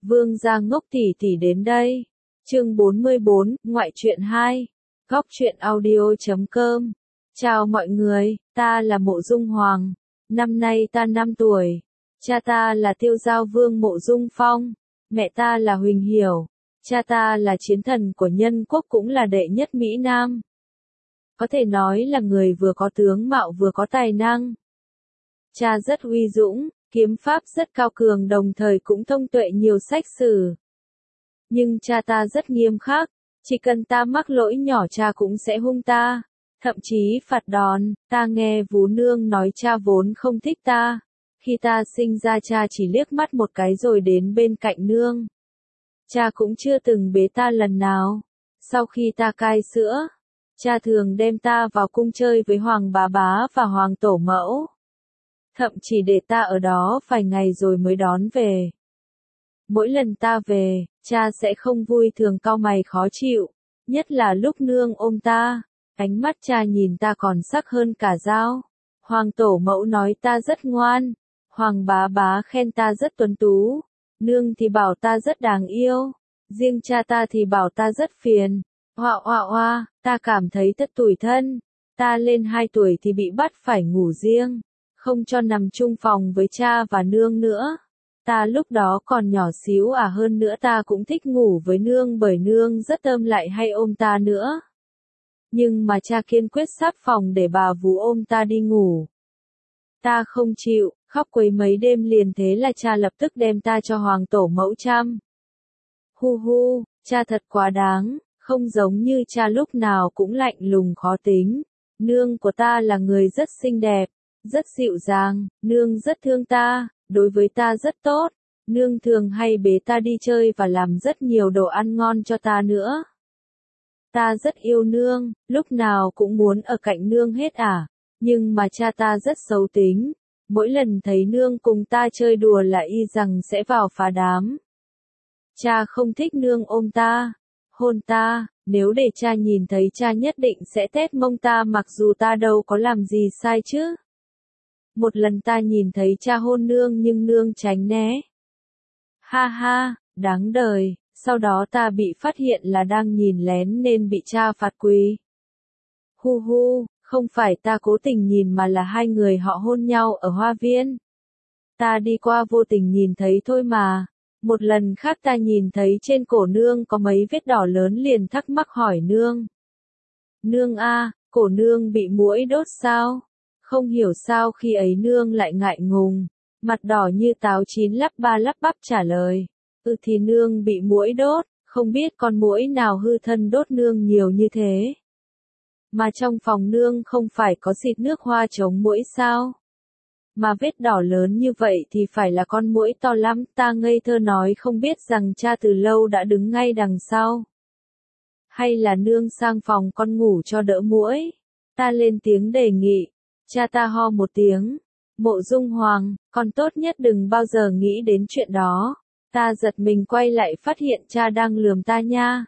Vương gia ngốc tỷ tỷ đến đây. Chương 44, ngoại truyện 2. Góc truyện audio.com. Chào mọi người, ta là Mộ Dung Hoàng. Năm nay ta 5 tuổi. Cha ta là Tiêu Giao Vương Mộ Dung Phong. Mẹ ta là Huỳnh Hiểu. Cha ta là chiến thần của nhân quốc, cũng là đệ nhất Mỹ Nam. Có thể nói là người vừa có tướng mạo vừa có tài năng. Cha rất uy dũng, kiếm pháp rất cao cường, đồng thời cũng thông tuệ nhiều sách sử. Nhưng cha ta rất nghiêm khắc, chỉ cần ta mắc lỗi nhỏ cha cũng sẽ hung ta, thậm chí phạt đòn. Ta nghe Vú Nương nói cha vốn không thích ta. Khi ta sinh ra cha chỉ liếc mắt một cái rồi đến bên cạnh nương. Cha cũng chưa từng bế ta lần nào. Sau khi ta cai sữa, cha thường đem ta vào cung chơi với Hoàng bá bá và Hoàng tổ mẫu. Thậm chỉ để ta ở đó vài ngày rồi mới đón về. Mỗi lần ta về, cha sẽ không vui, thường cau mày khó chịu, nhất là lúc nương ôm ta, ánh mắt cha nhìn ta còn sắc hơn cả dao. Hoàng tổ mẫu nói ta rất ngoan, Hoàng bá bá khen ta rất tuấn tú, nương thì bảo ta rất đáng yêu, riêng cha ta thì bảo ta rất phiền. Oa oa oa, ta cảm thấy thật tủi thân. Ta lên 2 tuổi thì bị bắt phải ngủ riêng, không cho nằm chung phòng với cha và nương nữa. Ta lúc đó còn nhỏ xíu hơn nữa ta cũng thích ngủ với nương bởi nương rất thơm, lại hay ôm ta nữa. Nhưng mà cha kiên quyết sắp phòng để bà Vú ôm ta đi ngủ. Ta không chịu, khóc quấy mấy đêm liền, thế là cha lập tức đem ta cho Hoàng tổ mẫu chăm. Hu hu, cha thật quá đáng, không giống như cha lúc nào cũng lạnh lùng khó tính. Nương của ta là người rất xinh đẹp, rất dịu dàng, nương rất thương ta, đối với ta rất tốt. Nương thường hay bế ta đi chơi và làm rất nhiều đồ ăn ngon cho ta nữa. Ta rất yêu nương, lúc nào cũng muốn ở cạnh nương hết Nhưng mà cha ta rất xấu tính. Mỗi lần thấy nương cùng ta chơi đùa là y rằng sẽ vào phá đám. Cha không thích nương ôm ta, hôn ta, nếu để cha nhìn thấy cha nhất định sẽ tét mông ta, mặc dù ta đâu có làm gì sai chứ. Một lần ta nhìn thấy cha hôn nương nhưng nương tránh né. Ha ha, đáng đời, sau đó ta bị phát hiện là đang nhìn lén nên bị cha phạt quỳ. Hu hu, không phải ta cố tình nhìn mà là 2 người họ hôn nhau ở hoa viên. Ta đi qua vô tình nhìn thấy thôi mà. Một lần khác ta nhìn thấy trên cổ nương có mấy vết đỏ lớn liền thắc mắc hỏi nương. Nương cổ nương bị muỗi đốt sao? Không hiểu sao khi ấy nương lại ngại ngùng, mặt đỏ như táo chín lắp ba lắp bắp trả lời. Thì nương bị muỗi đốt, không biết con muỗi nào hư thân đốt nương nhiều như thế. Mà trong phòng nương không phải có xịt nước hoa chống muỗi sao? Mà vết đỏ lớn như vậy thì phải là con muỗi to lắm. Ta ngây thơ nói không biết rằng cha từ lâu đã đứng ngay đằng sau. Hay là nương sang phòng con ngủ cho đỡ muỗi? Ta lên tiếng đề nghị. Cha ta ho một tiếng. Mộ Dung Hoàng, con tốt nhất đừng bao giờ nghĩ đến chuyện đó. Ta giật mình quay lại phát hiện cha đang lườm ta nha.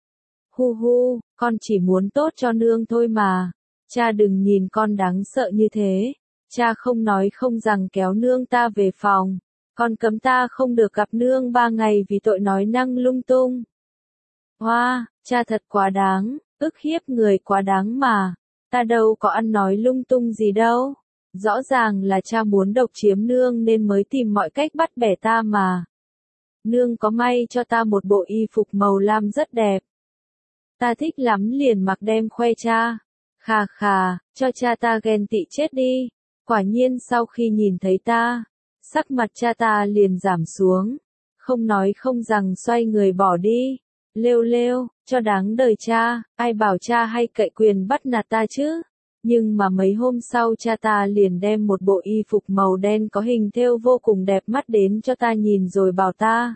Hu hu, con chỉ muốn tốt cho nương thôi mà. Cha đừng nhìn con đáng sợ như thế. Cha không nói không rằng kéo nương ta về phòng. Con cấm ta không được gặp nương 3 ngày vì tội nói năng lung tung. Hoa, cha thật quá đáng, ức hiếp người quá đáng mà. Ta đâu có ăn nói lung tung gì đâu. Rõ ràng là cha muốn độc chiếm nương nên mới tìm mọi cách bắt bẻ ta mà. Nương có may cho ta một bộ y phục màu lam rất đẹp. Ta thích lắm liền mặc đem khoe cha. Khà khà, cho cha ta ghen tị chết đi. Quả nhiên sau khi nhìn thấy ta, sắc mặt cha ta liền giảm xuống. Không nói không rằng xoay người bỏ đi. Lêu lêu, cho đáng đời cha, ai bảo cha hay cậy quyền bắt nạt ta chứ. Nhưng mà mấy hôm sau cha ta liền đem một bộ y phục màu đen có hình thêu vô cùng đẹp mắt đến cho ta nhìn rồi bảo ta.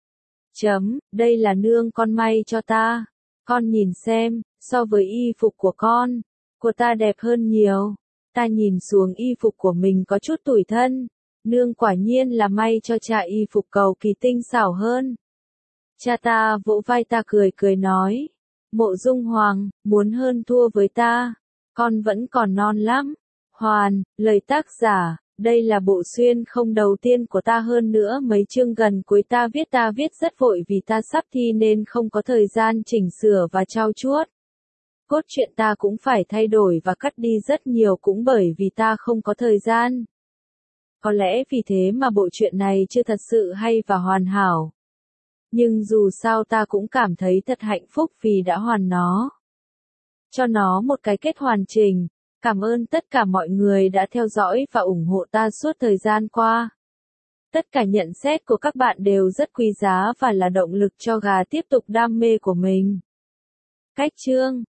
Đây là nương con may cho ta. Con nhìn xem, so với y phục của ta đẹp hơn nhiều. Ta nhìn xuống y phục của mình có chút tủi thân. Nương quả nhiên là may cho cha y phục cầu kỳ tinh xảo hơn. Cha ta vỗ vai ta cười cười nói. Mộ Dung Hoàng, muốn hơn thua với ta. Con vẫn còn non lắm. Hoàn, lời tác giả, Đây là bộ xuyên không đầu tiên của ta, hơn nữa mấy chương gần cuối ta viết rất vội vì ta sắp thi nên không có thời gian chỉnh sửa và trau chuốt. Cốt truyện ta cũng phải thay đổi và cắt đi rất nhiều cũng bởi vì ta không có thời gian. Có lẽ vì thế mà bộ truyện này chưa thật sự hay và hoàn hảo. Nhưng dù sao ta cũng cảm thấy thật hạnh phúc vì đã hoàn nó. Cho nó một cái kết hoàn chỉnh. Cảm ơn tất cả mọi người đã theo dõi và ủng hộ ta suốt thời gian qua. Tất cả nhận xét của các bạn đều rất quý giá và là động lực cho Gà tiếp tục đam mê của mình. Cách chương